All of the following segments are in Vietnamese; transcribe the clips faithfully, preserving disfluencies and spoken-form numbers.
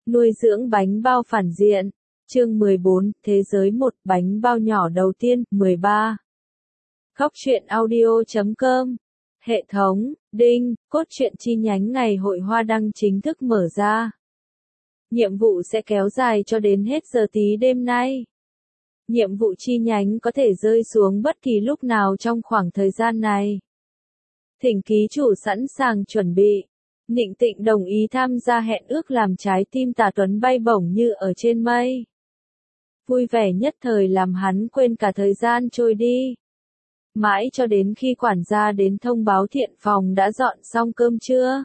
Nuôi dưỡng bánh bao phản diện. Chương mười bốn, Thế giới một, bánh bao nhỏ đầu tiên, mười ba. Góc truyện audio chấm com. Hệ thống, đinh, cốt truyện chi nhánh ngày hội hoa đăng chính thức mở ra. Nhiệm vụ sẽ kéo dài cho đến hết giờ tí đêm nay. Nhiệm vụ chi nhánh có thể rơi xuống bất kỳ lúc nào trong khoảng thời gian này. Thỉnh ký chủ sẵn sàng chuẩn bị. Nịnh Tịnh đồng ý tham gia hẹn ước làm trái tim Tà Tuấn bay bổng như ở trên mây. Vui vẻ nhất thời làm hắn quên cả thời gian trôi đi. Mãi cho đến khi quản gia đến thông báo thiện phòng đã dọn xong cơm trưa.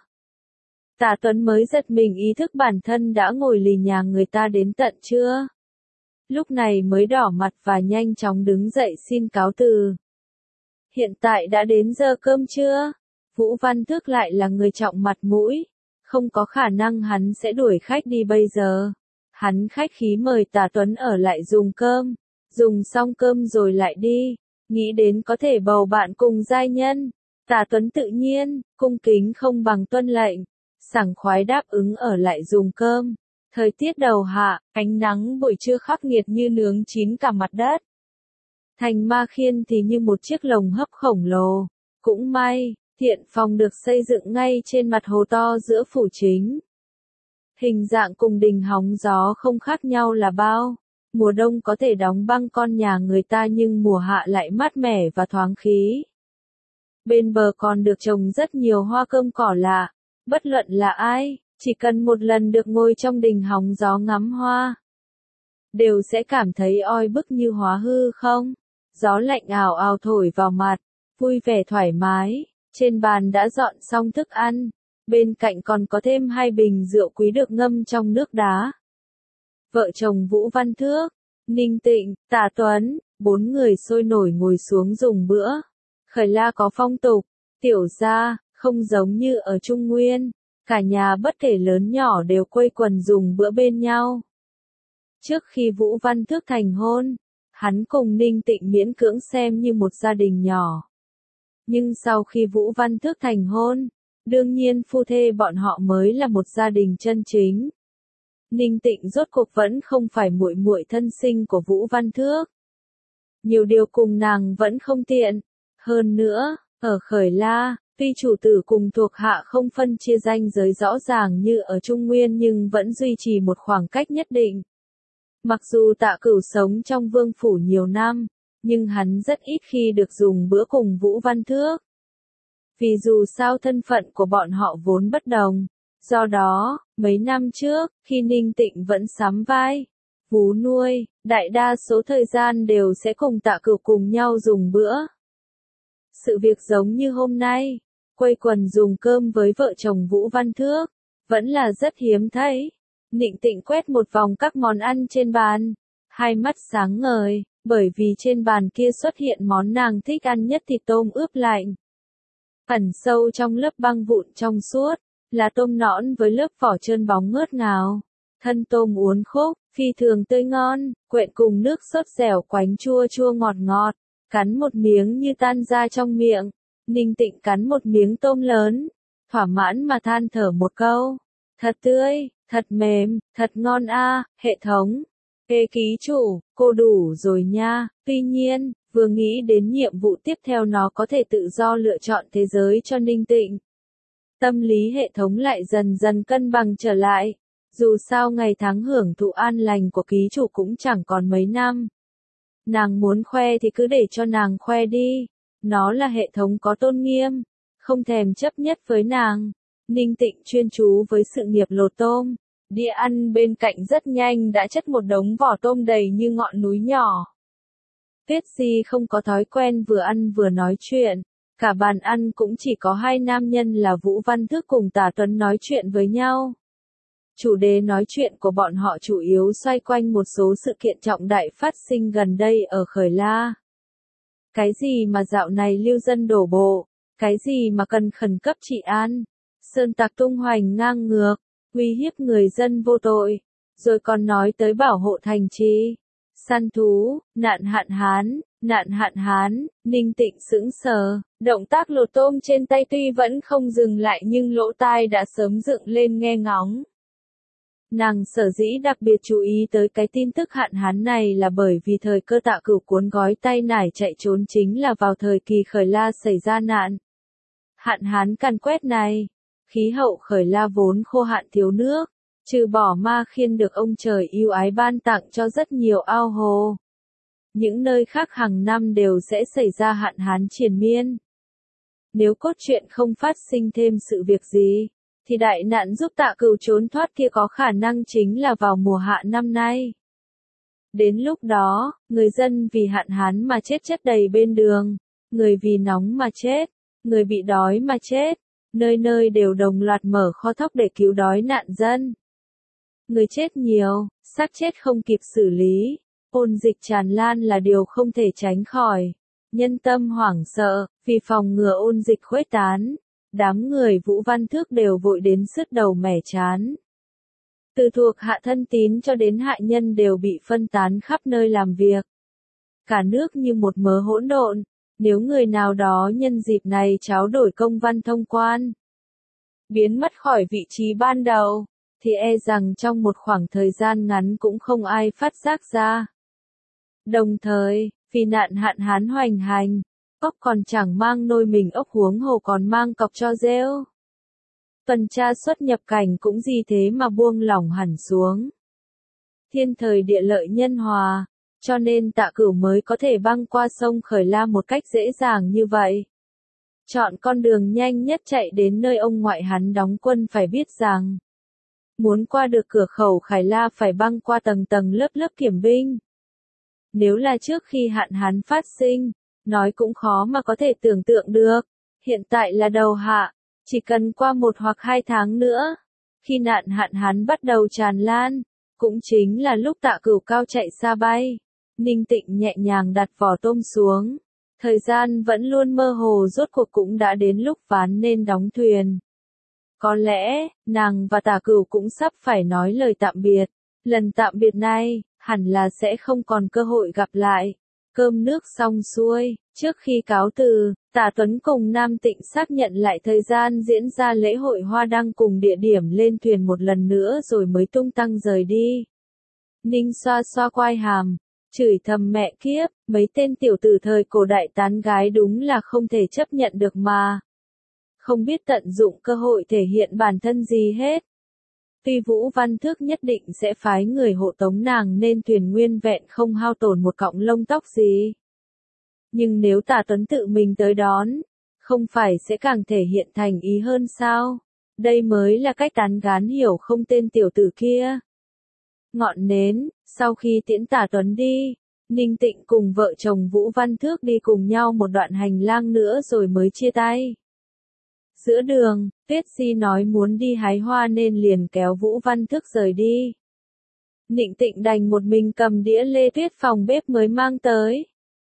Tà Tuấn mới giật mình ý thức bản thân đã ngồi lì nhà người ta đến tận trưa. Lúc này mới đỏ mặt và nhanh chóng đứng dậy xin cáo từ. Hiện tại đã đến giờ cơm trưa. Vũ Văn Thước lại là người trọng mặt mũi. Không có khả năng hắn sẽ đuổi khách đi bây giờ. Hắn khách khí mời Tà Tuấn ở lại dùng cơm. Dùng xong cơm rồi lại đi. Nghĩ đến có thể bầu bạn cùng giai nhân. Tà Tuấn tự nhiên, cung kính không bằng tuân lệnh. Sảng khoái đáp ứng ở lại dùng cơm. Thời tiết đầu hạ, ánh nắng buổi trưa khắc nghiệt như nướng chín cả mặt đất. Thành Ma Khiên thì như một chiếc lồng hấp khổng lồ. Cũng may, thiện phòng được xây dựng ngay trên mặt hồ to giữa phủ chính. Hình dạng cùng đình hóng gió không khác nhau là bao. Mùa đông có thể đóng băng con nhà người ta nhưng mùa hạ lại mát mẻ và thoáng khí. Bên bờ còn được trồng rất nhiều hoa cơm cỏ lạ. Bất luận là ai, chỉ cần một lần được ngồi trong đình hóng gió ngắm hoa, đều sẽ cảm thấy oi bức như hóa hư không. Gió lạnh ảo ảo thổi vào mặt, vui vẻ thoải mái. Trên bàn đã dọn xong thức ăn, bên cạnh còn có thêm hai bình rượu quý được ngâm trong nước đá. Vợ chồng Vũ Văn Thước, Ninh Tịnh, Tà Tuấn, bốn người sôi nổi ngồi xuống dùng bữa. Khởi La có phong tục, tiểu gia, không giống như ở Trung Nguyên, cả nhà bất kể lớn nhỏ đều quây quần dùng bữa bên nhau. Trước khi Vũ Văn Thước thành hôn, hắn cùng Ninh Tịnh miễn cưỡng xem như một gia đình nhỏ. Nhưng sau khi Vũ Văn Thước thành hôn, đương nhiên phu thê bọn họ mới là một gia đình chân chính. Ninh Tịnh rốt cuộc vẫn không phải muội muội thân sinh của Vũ Văn Thước. Nhiều điều cùng nàng vẫn không tiện. Hơn nữa, ở Khởi La, tuy chủ tử cùng thuộc hạ không phân chia ranh giới rõ ràng như ở Trung Nguyên nhưng vẫn duy trì một khoảng cách nhất định. Mặc dù Tạ Cửu sống trong vương phủ nhiều năm, nhưng hắn rất ít khi được dùng bữa cùng Vũ Văn Thước. Vì dù sao thân phận của bọn họ vốn bất đồng. Do đó, mấy năm trước, khi Ninh Tịnh vẫn sắm vai, vú nuôi, đại đa số thời gian đều sẽ cùng Tạ Cửu cùng nhau dùng bữa. Sự việc giống như hôm nay, quây quần dùng cơm với vợ chồng Vũ Văn Thước, vẫn là rất hiếm thấy. Ninh Tịnh quét một vòng các món ăn trên bàn, hai mắt sáng ngời, bởi vì trên bàn kia xuất hiện món nàng thích ăn nhất thịt tôm ướp lạnh. Ẩn sâu trong lớp băng vụn trong suốt, là tôm nõn với lớp vỏ trơn bóng ngớt ngào. Thân tôm uốn khúc, phi thường tươi ngon, quện cùng nước sốt dẻo quánh chua chua ngọt ngọt. Cắn một miếng như tan ra trong miệng. Ninh Tịnh cắn một miếng tôm lớn, thỏa mãn mà than thở một câu. Thật tươi, thật mềm, thật ngon a, hệ thống. Ê ký chủ, cô đủ rồi nha. Tuy nhiên, vừa nghĩ đến nhiệm vụ tiếp theo nó có thể tự do lựa chọn thế giới cho Ninh Tịnh. Tâm lý hệ thống lại dần dần cân bằng trở lại. Dù sao ngày tháng hưởng thụ an lành của ký chủ cũng chẳng còn mấy năm. Nàng muốn khoe thì cứ để cho nàng khoe đi. Nó là hệ thống có tôn nghiêm, không thèm chấp nhất với nàng. Ninh Tịnh chuyên chú với sự nghiệp lột tôm. Đĩa ăn bên cạnh rất nhanh đã chất một đống vỏ tôm đầy như ngọn núi nhỏ. Tuyết Di không có thói quen vừa ăn vừa nói chuyện. Cả bàn ăn cũng chỉ có hai nam nhân là Vũ Văn Thước cùng Tà Tuấn nói chuyện với nhau. Chủ đề nói chuyện của bọn họ chủ yếu xoay quanh một số sự kiện trọng đại phát sinh gần đây ở Khởi La. Cái gì mà dạo này lưu dân đổ bộ, cái gì mà cần khẩn cấp trị an, sơn tặc tung hoành ngang ngược, uy hiếp người dân vô tội, rồi còn nói tới bảo hộ thành trì, săn thú, nạn hạn hán, nạn hạn hán. Ninh Tịnh sững sờ, động tác lột tôm trên tay tuy vẫn không dừng lại nhưng lỗ tai đã sớm dựng lên nghe ngóng. Nàng sở dĩ đặc biệt chú ý tới cái tin tức hạn hán này là bởi vì thời cơ Tạ Cửu cuốn gói tay nải chạy trốn chính là vào thời kỳ Khởi La xảy ra nạn hạn hán càn quét này. Khí hậu Khởi La vốn khô hạn thiếu nước, trừ bỏ Ma Khiên được ông trời yêu ái ban tặng cho rất nhiều ao hồ. Những nơi khác hàng năm đều sẽ xảy ra hạn hán triền miên. Nếu cốt truyện không phát sinh thêm sự việc gì, thì đại nạn giúp Tạ Cửu trốn thoát kia có khả năng chính là vào mùa hạ năm nay. Đến lúc đó, người dân vì hạn hán mà chết chất đầy bên đường, người vì nóng mà chết, người bị đói mà chết, nơi nơi đều đồng loạt mở kho thóc để cứu đói nạn dân. Người chết nhiều, xác chết không kịp xử lý, ôn dịch tràn lan là điều không thể tránh khỏi. Nhân tâm hoảng sợ, vì phòng ngừa ôn dịch khuếch tán, đám người Vũ Văn Thước đều vội đến sứt đầu mẻ chán. Từ thuộc hạ thân tín cho đến hạ nhân đều bị phân tán khắp nơi làm việc. Cả nước như một mớ hỗn độn, nếu người nào đó nhân dịp này tráo đổi công văn thông quan, biến mất khỏi vị trí ban đầu, thì e rằng trong một khoảng thời gian ngắn cũng không ai phát giác ra. Đồng thời, vì nạn hạn hán hoành hành, ốc còn chẳng mang nôi mình ốc huống hồ còn mang cọc cho rêu. Tuần tra xuất nhập cảnh cũng gì thế mà buông lỏng hẳn xuống. Thiên thời địa lợi nhân hòa, cho nên Tạ Cửu mới có thể băng qua sông Khởi La một cách dễ dàng như vậy. Chọn con đường nhanh nhất chạy đến nơi ông ngoại hắn đóng quân phải biết rằng, muốn qua được cửa khẩu Khải La phải băng qua tầng tầng lớp lớp kiểm binh. Nếu là trước khi hạn hán phát sinh, nói cũng khó mà có thể tưởng tượng được. Hiện tại là đầu hạ, chỉ cần qua một hoặc hai tháng nữa, khi nạn hạn hán bắt đầu tràn lan, cũng chính là lúc Tạ Cửu cao chạy xa bay. Ninh Tịnh nhẹ nhàng đặt vỏ tôm xuống. Thời gian vẫn luôn mơ hồ, rốt cuộc cũng đã đến lúc ván nên đóng thuyền. Có lẽ, nàng và Tạ Cửu cũng sắp phải nói lời tạm biệt. Lần tạm biệt này, hẳn là sẽ không còn cơ hội gặp lại. Cơm nước xong xuôi, trước khi cáo từ, Tạ Tuấn cùng Nam Tịnh xác nhận lại thời gian diễn ra lễ hội hoa đăng cùng địa điểm lên thuyền một lần nữa rồi mới tung tăng rời đi. Ninh xoa xoa quai hàm, chửi thầm mẹ kiếp, mấy tên tiểu tử thời cổ đại tán gái đúng là không thể chấp nhận được mà. Không biết tận dụng cơ hội thể hiện bản thân gì hết. Tuy Vũ Văn Thước nhất định sẽ phái người hộ tống nàng nên thuyền nguyên vẹn không hao tổn một cọng lông tóc gì. Nhưng nếu Tạ Tuấn tự mình tới đón, không phải sẽ càng thể hiện thành ý hơn sao? Đây mới là cách tán gán hiểu không tên tiểu tử kia. Ngọn nến, sau khi tiễn Tạ Tuấn đi, Ninh Tịnh cùng vợ chồng Vũ Văn Thước đi cùng nhau một đoạn hành lang nữa rồi mới chia tay. Giữa đường, Tuyết Di nói muốn đi hái hoa nên liền kéo Vũ Văn Thước rời đi. Ninh Tịnh đành một mình cầm đĩa lê tuyết phòng bếp mới mang tới,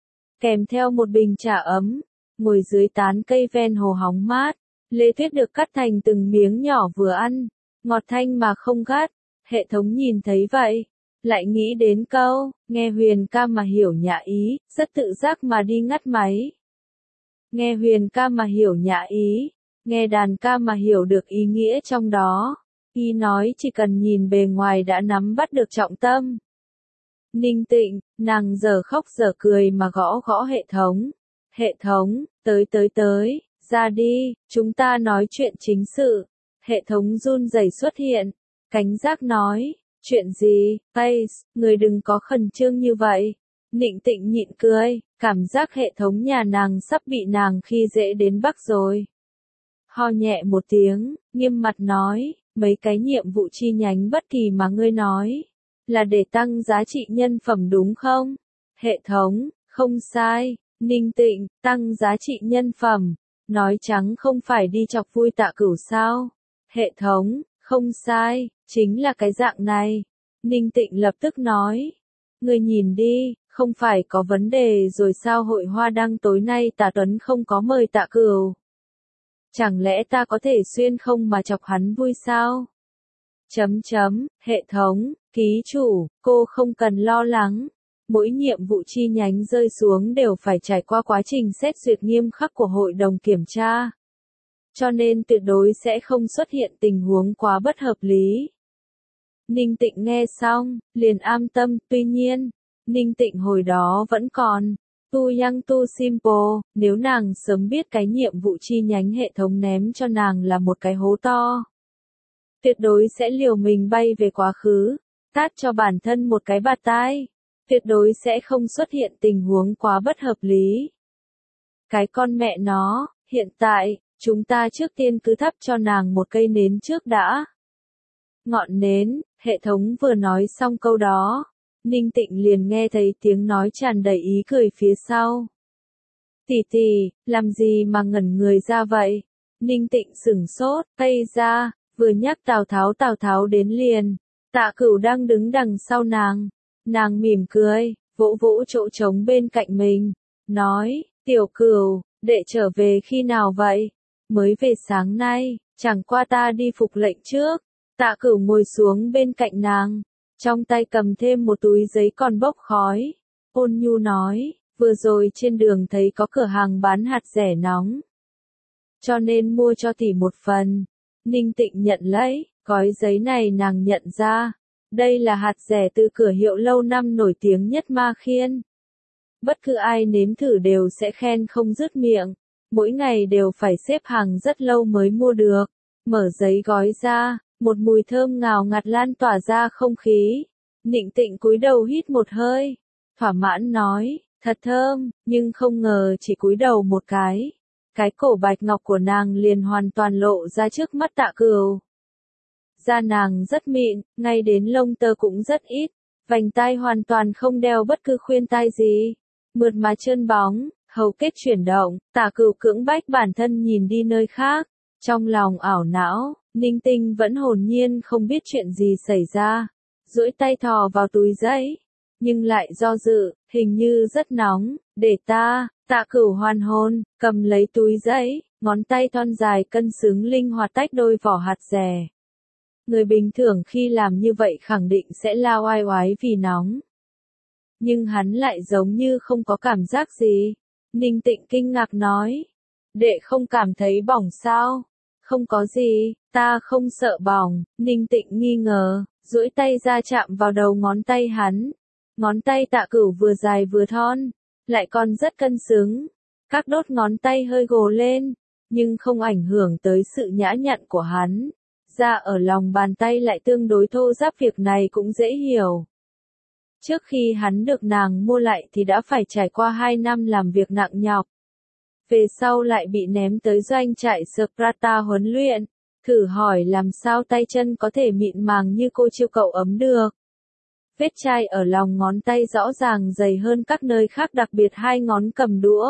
kèm theo một bình trà ấm, ngồi dưới tán cây ven hồ hóng mát. Lê tuyết được cắt thành từng miếng nhỏ vừa ăn, ngọt thanh mà không gắt. Hệ thống nhìn thấy vậy, lại nghĩ đến câu, nghe huyền ca mà hiểu nhã ý, rất tự giác mà đi ngắt máy. Nghe huyền ca mà hiểu nhã ý, nghe đàn ca mà hiểu được ý nghĩa trong đó. Y nói chỉ cần nhìn bề ngoài đã nắm bắt được trọng tâm. Ninh Tịnh, nàng giờ khóc giờ cười mà gõ gõ hệ thống. Hệ thống, tới tới tới, ra đi, chúng ta nói chuyện chính sự. Hệ thống run rẩy xuất hiện, cảnh giác nói, chuyện gì, Pace, người đừng có khẩn trương như vậy. Ninh Tịnh nhịn cười, cảm giác hệ thống nhà nàng sắp bị nàng khi dễ đến bắc rồi. Ho nhẹ một tiếng, nghiêm mặt nói, mấy cái nhiệm vụ chi nhánh bất kỳ mà ngươi nói, là để tăng giá trị nhân phẩm đúng không? Hệ thống, không sai. Ninh Tịnh, tăng giá trị nhân phẩm, nói trắng không phải đi chọc vui Tạ Cửu sao? Hệ thống, không sai, chính là cái dạng này. Ninh Tịnh lập tức nói, ngươi nhìn đi, không phải có vấn đề rồi sao? Hội hoa đăng tối nay Tạ Tuấn không có mời Tạ Cửu. Chẳng lẽ ta có thể xuyên không mà chọc hắn vui sao? Chấm chấm, hệ thống, ký chủ, cô không cần lo lắng. Mỗi nhiệm vụ chi nhánh rơi xuống đều phải trải qua quá trình xét duyệt nghiêm khắc của hội đồng kiểm tra. Cho nên tuyệt đối sẽ không xuất hiện tình huống quá bất hợp lý. Ninh Tịnh nghe xong, liền an tâm, tuy nhiên, Ninh Tịnh hồi đó vẫn còn too young too simple, nếu nàng sớm biết cái nhiệm vụ chi nhánh hệ thống ném cho nàng là một cái hố to. Tuyệt đối sẽ liều mình bay về quá khứ, tát cho bản thân một cái bạt tai, tuyệt đối sẽ không xuất hiện tình huống quá bất hợp lý. Cái con mẹ nó, hiện tại, chúng ta trước tiên cứ thắp cho nàng một cây nến trước đã. Ngọn nến, hệ thống vừa nói xong câu đó, Ninh Tịnh liền nghe thấy tiếng nói tràn đầy ý cười phía sau. Tỷ tỷ, làm gì mà ngẩn người ra vậy? Ninh Tịnh sửng sốt, tay ra, vừa nhắc Tào Tháo Tào Tháo đến liền. Tạ Cửu đang đứng đằng sau nàng. Nàng mỉm cười, vỗ vỗ chỗ trống bên cạnh mình. Nói, Tiểu Cửu, đệ trở về khi nào vậy? Mới về sáng nay, chẳng qua ta đi phục lệnh trước. Tạ Cửu ngồi xuống bên cạnh nàng. Trong tay cầm thêm một túi giấy còn bốc khói. Ôn nhu nói, vừa rồi trên đường thấy có cửa hàng bán hạt rẻ nóng. Cho nên mua cho tỷ một phần. Ninh Tịnh nhận lấy, gói giấy này nàng nhận ra. Đây là hạt rẻ từ cửa hiệu lâu năm nổi tiếng nhất Ma Khiên. Bất cứ ai nếm thử đều sẽ khen không dứt miệng. Mỗi ngày đều phải xếp hàng rất lâu mới mua được. Mở giấy gói ra, một mùi thơm ngào ngạt lan tỏa ra không khí. Ninh Tịnh cúi đầu hít một hơi. Thỏa mãn nói, thật thơm, nhưng không ngờ chỉ cúi đầu một cái. Cái cổ bạch ngọc của nàng liền hoàn toàn lộ ra trước mắt Tạ Cửu. Da nàng rất mịn, ngay đến lông tơ cũng rất ít, vành tai hoàn toàn không đeo bất cứ khuyên tai gì. Mượt mà trơn bóng, hầu kết chuyển động, Tạ Cửu cưỡng bách bản thân nhìn đi nơi khác. Trong lòng ảo não, Ninh Tinh vẫn hồn nhiên không biết chuyện gì xảy ra. Duỗi tay thò vào túi giấy, nhưng lại do dự, hình như rất nóng, để ta. Tạ Cửu hoàn hồn, cầm lấy túi giấy, ngón tay thon dài cân xứng linh hoạt tách đôi vỏ hạt rẻ. Người bình thường khi làm như vậy khẳng định sẽ lao oai oái vì nóng. Nhưng hắn lại giống như không có cảm giác gì. Ninh Tịnh kinh ngạc nói. Đệ không cảm thấy bỏng sao? Không có gì, ta không sợ bỏng. Ninh Tịnh nghi ngờ, duỗi tay ra chạm vào đầu ngón tay hắn. Ngón tay Tạ Cửu vừa dài vừa thon, lại còn rất cân xứng. Các đốt ngón tay hơi gồ lên, nhưng không ảnh hưởng tới sự nhã nhặn của hắn. Da ở lòng bàn tay lại tương đối thô ráp, việc này cũng dễ hiểu. Trước khi hắn được nàng mua lại thì đã phải trải qua hai năm làm việc nặng nhọc. Về sau lại bị ném tới doanh trại Sparta huấn luyện. Thử hỏi làm sao tay chân có thể mịn màng như cô chiêu cậu ấm được. Vết chai ở lòng ngón tay rõ ràng dày hơn các nơi khác, đặc biệt hai ngón cầm đũa.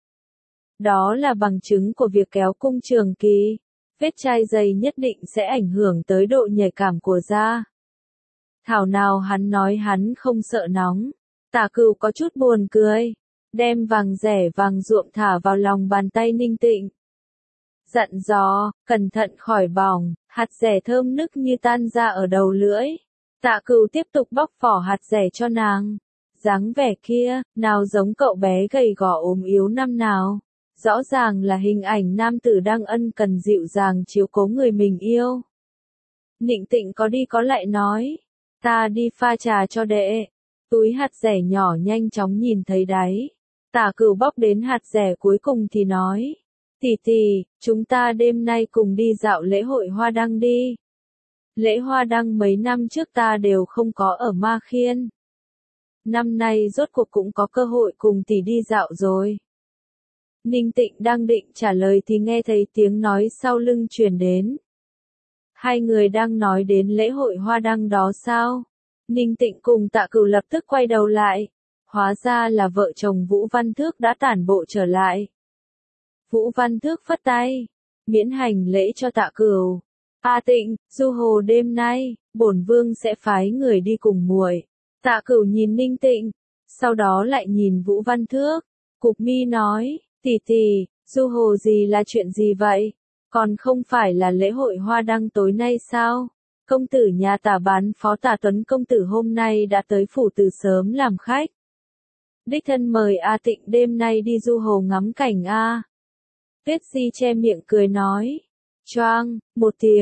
Đó là bằng chứng của việc kéo cung trường kỳ. Vết chai dày nhất định sẽ ảnh hưởng tới độ nhạy cảm của da. Thảo nào hắn nói hắn không sợ nóng. Tạ Cửu có chút buồn cười. Đem vàng rẻ vàng ruộm thả vào lòng bàn tay Ninh Tịnh. Dặn dò, cẩn thận khỏi bỏng, hạt rẻ thơm nức như tan ra ở đầu lưỡi. Tạ Cửu tiếp tục bóc vỏ hạt rẻ cho nàng. Dáng vẻ kia, nào giống cậu bé gầy gò ốm yếu năm nào. Rõ ràng là hình ảnh nam tử đang ân cần dịu dàng chiếu cố người mình yêu. Ninh Tịnh có đi có lại nói. Ta đi pha trà cho đệ. Túi hạt rẻ nhỏ nhanh chóng nhìn thấy đáy. Tạ Cửu bóc đến hạt rẻ cuối cùng thì nói. Tỷ tỷ, chúng ta đêm nay cùng đi dạo lễ hội hoa đăng đi. Lễ hoa đăng mấy năm trước ta đều không có ở Ma Khiên. Năm nay rốt cuộc cũng có cơ hội cùng tỷ đi dạo rồi. Ninh Tịnh đang định trả lời thì nghe thấy tiếng nói sau lưng truyền đến. Hai người đang nói đến lễ hội hoa đăng đó sao? Ninh Tịnh cùng Tạ Cửu lập tức quay đầu lại. Hóa ra là vợ chồng Vũ Văn Thước đã tản bộ trở lại. Vũ Văn Thước phất tay, miễn hành lễ cho Tạ Cửu. A Tịnh, du hồ đêm nay, bổn vương sẽ phái người đi cùng muội. Tạ Cửu nhìn Ninh Tịnh, sau đó lại nhìn Vũ Văn Thước. Cụp mi nói, tỷ tỷ, du hồ gì là chuyện gì vậy? Còn không phải là lễ hội hoa đăng tối nay sao? Công tử nhà Tả bán phó Tả Tuấn công tử hôm nay đã tới phủ từ sớm làm khách. Đích thân mời A Tịnh đêm nay đi du hồ ngắm cảnh a. Tuyết Di che miệng cười nói. Choang, một tiếng,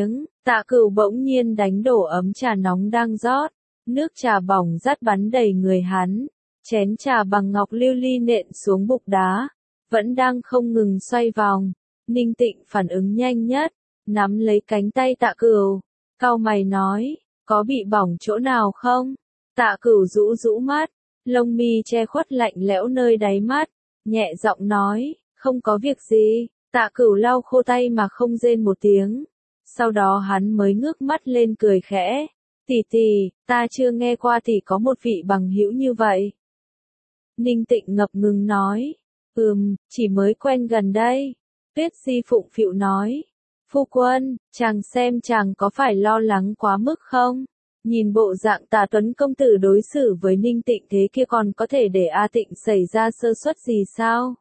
Tạ Cửu bỗng nhiên đánh đổ ấm trà nóng đang rót, nước trà bỏng rát bắn đầy người hắn, chén trà bằng ngọc lưu ly nện xuống bục đá, vẫn đang không ngừng xoay vòng. Ninh Tịnh phản ứng nhanh nhất, nắm lấy cánh tay Tạ Cửu, cau mày nói, có bị bỏng chỗ nào không? Tạ Cửu rũ rũ mắt, lông mi che khuất lạnh lẽo nơi đáy mắt, nhẹ giọng nói, không có việc gì. Tạ Cửu lau khô tay mà không rên một tiếng. Sau đó hắn mới ngước mắt lên cười khẽ. Tỷ tỷ, ta chưa nghe qua tỷ có một vị bằng hữu như vậy. Ninh Tịnh ngập ngừng nói. Ừm, chỉ mới quen gần đây. Tuyết Di phụng phịu nói. Phu quân, chàng xem chàng có phải lo lắng quá mức không? Nhìn bộ dạng Tà Tuấn công tử đối xử với Ninh Tịnh thế kia còn có thể để A Tịnh xảy ra sơ suất gì sao?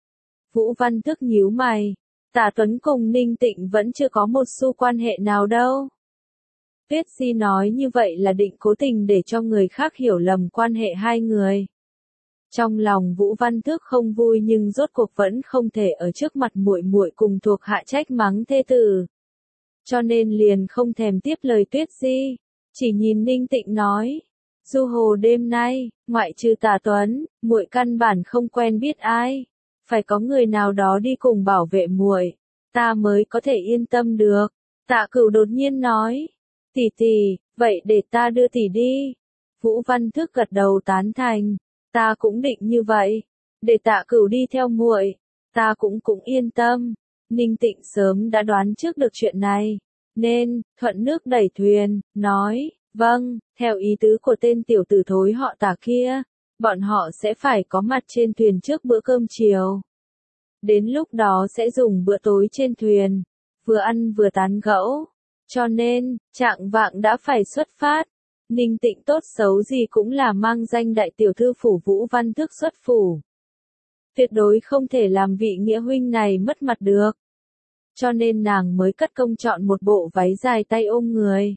Vũ Văn Thức nhíu mày. Tà Tuấn cùng Ninh Tịnh vẫn chưa có một xu quan hệ nào đâu. Tuyết Di nói như vậy là định cố tình để cho người khác hiểu lầm quan hệ hai người. Trong lòng Vũ Văn Thức không vui nhưng rốt cuộc vẫn không thể ở trước mặt muội muội cùng thuộc hạ trách mắng thê tử. Cho nên liền không thèm tiếp lời Tuyết Di, chỉ nhìn Ninh Tịnh nói: "Du hồ đêm nay, ngoại trừ Tà Tuấn, muội căn bản không quen biết ai, phải có người nào đó đi cùng bảo vệ muội, ta mới có thể yên tâm được." Tạ Cửu đột nhiên nói: "Tỷ tỷ, vậy để ta đưa tỷ đi." Vũ Văn Thức gật đầu tán thành. Ta cũng định như vậy, để Tạ Cửu đi theo muội, ta cũng cũng yên tâm. Ninh Tịnh sớm đã đoán trước được chuyện này, nên thuận nước đẩy thuyền, nói: "Vâng, theo ý tứ của tên tiểu tử thối họ Tả kia, bọn họ sẽ phải có mặt trên thuyền trước bữa cơm chiều. Đến lúc đó sẽ dùng bữa tối trên thuyền, vừa ăn vừa tán gẫu, cho nên chạng vạng đã phải xuất phát." Ninh Tịnh tốt xấu gì cũng là mang danh đại tiểu thư phủ Vũ Văn Thức xuất phủ. Tuyệt đối không thể làm vị nghĩa huynh này mất mặt được. Cho nên nàng mới cất công chọn một bộ váy dài tay ôm người.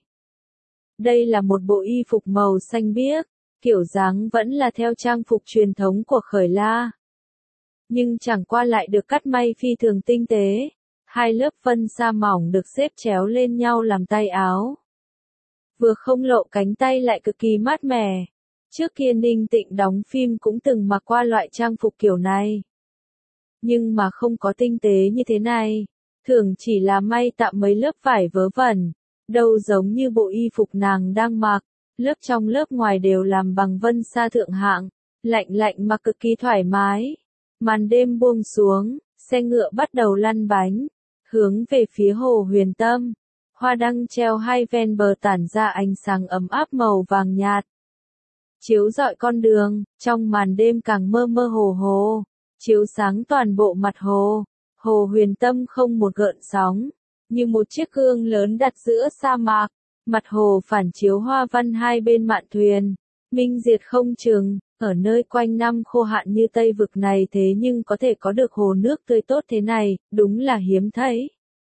Đây là một bộ y phục màu xanh biếc, kiểu dáng vẫn là theo trang phục truyền thống của Khởi La. Nhưng chẳng qua lại được cắt may phi thường tinh tế. Hai lớp vân sa mỏng được xếp chéo lên nhau làm tay áo. Vừa không lộ cánh tay lại cực kỳ mát mẻ. Trước kia Ninh Tịnh đóng phim cũng từng mặc qua loại trang phục kiểu này. Nhưng mà không có tinh tế như thế này. Thường chỉ là may tạm mấy lớp vải vớ vẩn. Đâu giống như bộ y phục nàng đang mặc. Lớp trong lớp ngoài đều làm bằng vân sa thượng hạng. Lạnh lạnh mà cực kỳ thoải mái. Màn đêm buông xuống, xe ngựa bắt đầu lăn bánh. Hướng về phía hồ Huyền Tâm. Hoa đăng treo hai ven bờ tản ra ánh sáng ấm áp màu vàng nhạt. Chiếu rọi con đường, trong màn đêm càng mơ mơ hồ hồ, chiếu sáng toàn bộ mặt hồ. Hồ Huyền Tâm không một gợn sóng, như một chiếc gương lớn đặt giữa sa mạc. Mặt hồ phản chiếu hoa văn hai bên mạn thuyền, minh diệt không chừng. Ở nơi quanh năm khô hạn như Tây Vực này thế nhưng có thể có được hồ nước tươi tốt thế này, đúng là hiếm thấy.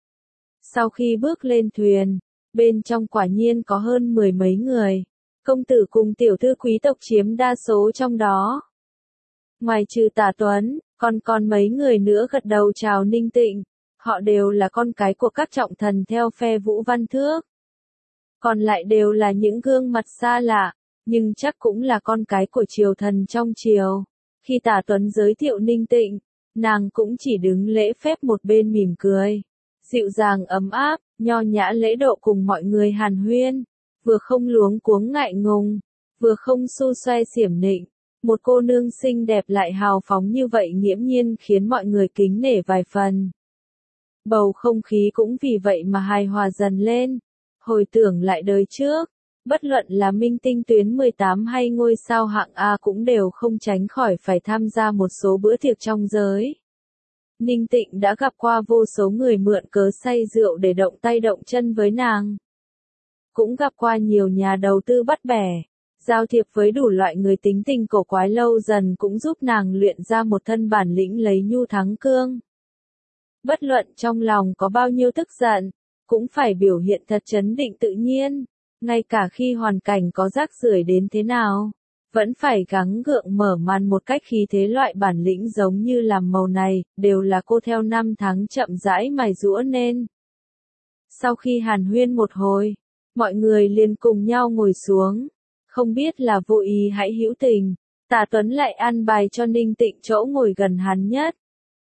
Sau khi bước lên thuyền, bên trong quả nhiên có hơn mười mấy người. Công tử cùng tiểu thư quý tộc chiếm đa số trong đó. Ngoài trừ Tả Tuấn, còn còn mấy người nữa gật đầu chào Ninh Tịnh. Họ đều là con cái của các trọng thần theo phe Vũ Văn Thước. Còn lại đều là những gương mặt xa lạ, nhưng chắc cũng là con cái của triều thần trong triều. Khi Tả Tuấn giới thiệu Ninh Tịnh, nàng cũng chỉ đứng lễ phép một bên mỉm cười. Dịu dàng ấm áp, nho nhã lễ độ cùng mọi người hàn huyên, vừa không luống cuống ngại ngùng, vừa không xu xoe xiểm nịnh, một cô nương xinh đẹp lại hào phóng như vậy nghiễm nhiên khiến mọi người kính nể vài phần. Bầu không khí cũng vì vậy mà hài hòa dần lên, hồi tưởng lại đời trước, bất luận là minh tinh tuyến mười tám hay ngôi sao hạng A cũng đều không tránh khỏi phải tham gia một số bữa tiệc trong giới. Ninh Tịnh đã gặp qua vô số người mượn cớ say rượu để động tay động chân với nàng. Cũng gặp qua nhiều nhà đầu tư bắt bẻ, giao thiệp với đủ loại người tính tình cổ quái lâu dần cũng giúp nàng luyện ra một thân bản lĩnh lấy nhu thắng cương. Bất luận trong lòng có bao nhiêu tức giận, cũng phải biểu hiện thật trấn định tự nhiên, ngay cả khi hoàn cảnh có rác rưởi đến thế nào. Vẫn phải gắng gượng mở màn một cách khí thế loại bản lĩnh giống như làm màu này, đều là cô theo năm tháng chậm rãi mài giũa nên. Sau khi hàn huyên một hồi, mọi người liền cùng nhau ngồi xuống. Không biết là vô ý hãy hữu tình, Tả Tuấn lại an bài cho Ninh Tịnh chỗ ngồi gần hắn nhất.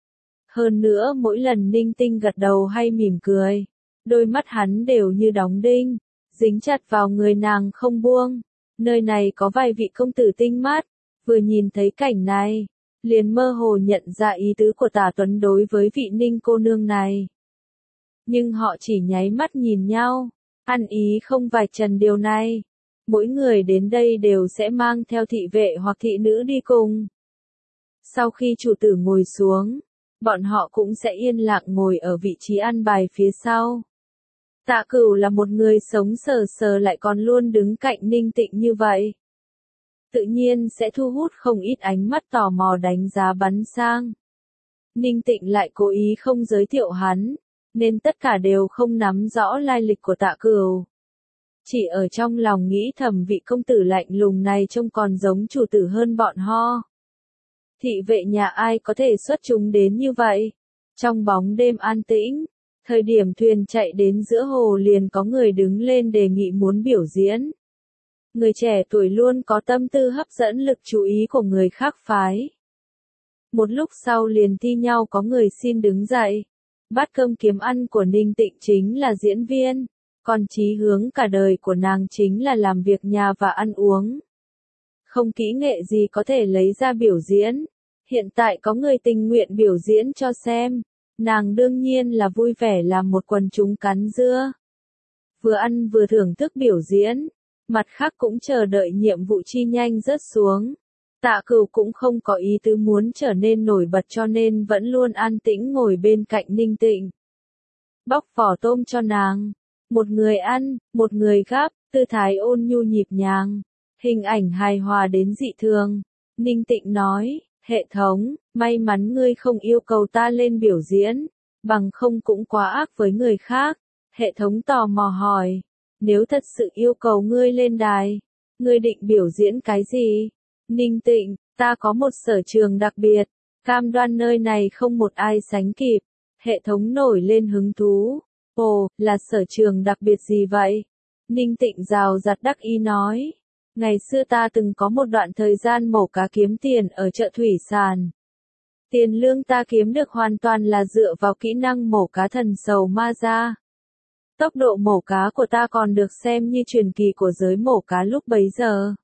Hơn nữa mỗi lần Ninh Tinh gật đầu hay mỉm cười, đôi mắt hắn đều như đóng đinh, dính chặt vào người nàng không buông. Nơi này có vài vị công tử tinh mắt, vừa nhìn thấy cảnh này, liền mơ hồ nhận ra ý tứ của Tả Tuấn đối với vị Ninh cô nương này. Nhưng họ chỉ nháy mắt nhìn nhau, ăn ý không vạch trần điều này. Mỗi người đến đây đều sẽ mang theo thị vệ hoặc thị nữ đi cùng. Sau khi chủ tử ngồi xuống, bọn họ cũng sẽ yên lặng ngồi ở vị trí ăn bài phía sau. Tạ Cửu là một người sống sờ sờ lại còn luôn đứng cạnh Ninh Tịnh như vậy. Tự nhiên sẽ thu hút không ít ánh mắt tò mò đánh giá bắn sang. Ninh Tịnh lại cố ý không giới thiệu hắn, nên tất cả đều không nắm rõ lai lịch của Tạ Cửu. Chỉ ở trong lòng nghĩ thầm vị công tử lạnh lùng này trông còn giống chủ tử hơn bọn ho. Thị vệ nhà ai có thể xuất chúng đến như vậy? Trong bóng đêm an tĩnh, thời điểm thuyền chạy đến giữa hồ liền có người đứng lên đề nghị muốn biểu diễn. Người trẻ tuổi luôn có tâm tư hấp dẫn lực chú ý của người khác phái. Một lúc sau liền thi nhau có người xin đứng dậy. Bát cơm kiếm ăn của Ninh Tịnh chính là diễn viên, còn chí hướng cả đời của nàng chính là làm việc nhà và ăn uống. Không kỹ nghệ gì có thể lấy ra biểu diễn. Hiện tại có người tình nguyện biểu diễn cho xem, nàng đương nhiên là vui vẻ làm một quần chúng cắn dưa. Vừa ăn vừa thưởng thức biểu diễn, mặt khác cũng chờ đợi nhiệm vụ chi nhanh rớt xuống. Tạ Cửu cũng không có ý tứ muốn trở nên nổi bật cho nên vẫn luôn an tĩnh ngồi bên cạnh Ninh Tịnh. Bóc vỏ tôm cho nàng, một người ăn, một người gắp, tư thái ôn nhu nhịp nhàng, hình ảnh hài hòa đến dị thường. Ninh Tịnh nói, hệ thống, may mắn ngươi không yêu cầu ta lên biểu diễn, bằng không cũng quá ác với người khác. Hệ thống tò mò hỏi, nếu thật sự yêu cầu ngươi lên đài, ngươi định biểu diễn cái gì? Ninh Tịnh, ta có một sở trường đặc biệt, cam đoan nơi này không một ai sánh kịp. Hệ thống nổi lên hứng thú. Ồ, là sở trường đặc biệt gì vậy? Ninh Tịnh rào rạt đắc ý nói. Ngày xưa ta từng có một đoạn thời gian mổ cá kiếm tiền ở chợ thủy sản. Tiền lương ta kiếm được hoàn toàn là dựa vào kỹ năng mổ cá thần sầu ma ra. Tốc độ mổ cá của ta còn được xem như truyền kỳ của giới mổ cá lúc bấy giờ.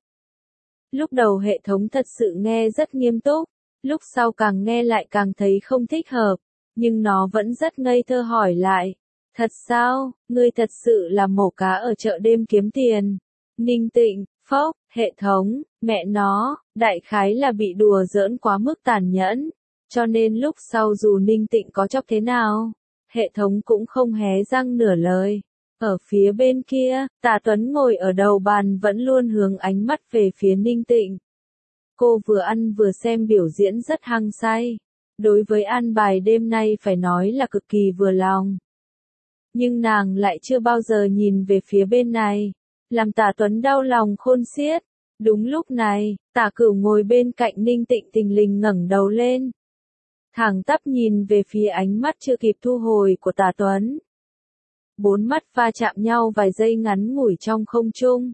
Lúc đầu hệ thống thật sự nghe rất nghiêm túc, lúc sau càng nghe lại càng thấy không thích hợp, nhưng nó vẫn rất ngây thơ hỏi lại. Thật sao, ngươi thật sự là mổ cá ở chợ đêm kiếm tiền? Ninh Tịnh, phốc, hệ thống, mẹ nó, đại khái là bị đùa giỡn quá mức tàn nhẫn, cho nên lúc sau dù Ninh Tịnh có chọc thế nào, hệ thống cũng không hé răng nửa lời. Ở phía bên kia, Tả Tuấn ngồi ở đầu bàn vẫn luôn hướng ánh mắt về phía Ninh Tịnh. Cô vừa ăn vừa xem biểu diễn rất hăng say. Đối với an bài đêm nay phải nói là cực kỳ vừa lòng. Nhưng nàng lại chưa bao giờ nhìn về phía bên này, làm Tả Tuấn đau lòng khôn xiết. Đúng lúc này, Tả Cửu ngồi bên cạnh Ninh Tịnh thình lình ngẩng đầu lên. Thẳng tắp nhìn về phía ánh mắt chưa kịp thu hồi của Tả Tuấn. Bốn mắt va chạm nhau vài giây ngắn ngủi trong không trung.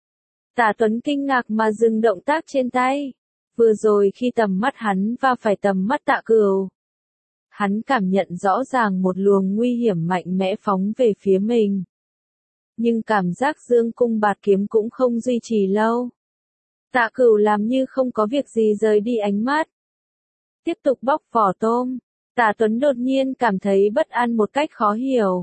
Tả Tuấn kinh ngạc mà dừng động tác trên tay. Vừa rồi khi tầm mắt hắn va phải tầm mắt Tạ Cửu, hắn cảm nhận rõ ràng một luồng nguy hiểm mạnh mẽ phóng về phía mình. Nhưng cảm giác dương cung bạt kiếm cũng không duy trì lâu. Tạ Cửu làm như không có việc gì rời đi ánh mắt. Tiếp tục bóc vỏ tôm. Tả Tuấn đột nhiên cảm thấy bất an một cách khó hiểu.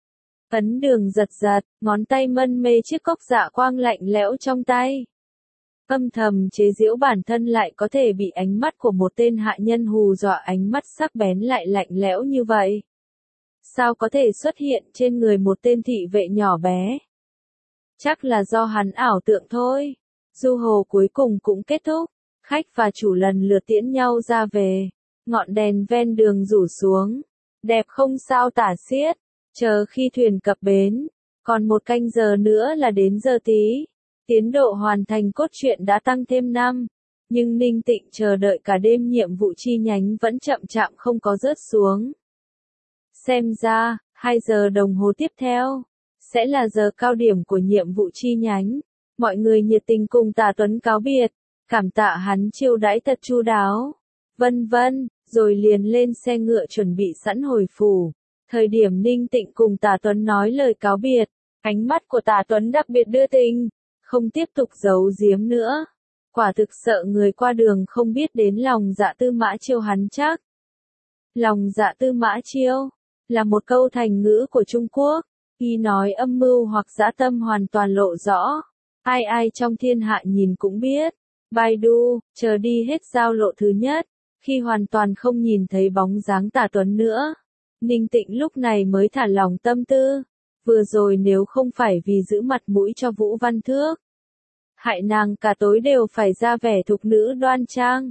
Ấn đường giật giật, ngón tay mân mê chiếc cốc dạ quang lạnh lẽo trong tay. Âm thầm chế giễu bản thân lại có thể bị ánh mắt của một tên hạ nhân hù dọa, ánh mắt sắc bén lại lạnh lẽo như vậy. Sao có thể xuất hiện trên người một tên thị vệ nhỏ bé? Chắc là do hắn ảo tượng thôi. Du hồ cuối cùng cũng kết thúc. Khách và chủ lần lượt tiễn nhau ra về. Ngọn đèn ven đường rủ xuống. Đẹp không sao tả xiết. Chờ khi thuyền cập bến. Còn một canh giờ nữa là đến giờ tí. Tiến độ hoàn thành cốt truyện đã tăng thêm năm. Nhưng Ninh Tịnh chờ đợi cả đêm nhiệm vụ chi nhánh vẫn chậm chạp không có rớt xuống. Xem ra, hai giờ đồng hồ tiếp theo sẽ là giờ cao điểm của nhiệm vụ chi nhánh. Mọi người nhiệt tình cùng Tạ Tuấn cáo biệt, cảm tạ hắn chiêu đãi thật chu đáo, vân vân, rồi liền lên xe ngựa chuẩn bị sẵn hồi phủ. Thời điểm Ninh Tịnh cùng Tạ Tuấn nói lời cáo biệt, ánh mắt của Tạ Tuấn đặc biệt đưa tình, không tiếp tục giấu giếm nữa. Quả thực sợ người qua đường không biết đến lòng dạ Tư Mã Chiêu hắn chắc. Lòng dạ Tư Mã Chiêu là một câu thành ngữ của Trung Quốc, khi nói âm mưu hoặc dã tâm hoàn toàn lộ rõ. Ai ai trong thiên hạ nhìn cũng biết. Baidu, chờ đi hết giao lộ thứ nhất, khi hoàn toàn không nhìn thấy bóng dáng Tạ Tuấn nữa. Ninh Tịnh lúc này mới thả lòng tâm tư. Vừa rồi nếu không phải vì giữ mặt mũi cho Vũ Văn Thước, hại nàng cả tối đều phải ra vẻ thục nữ đoan trang.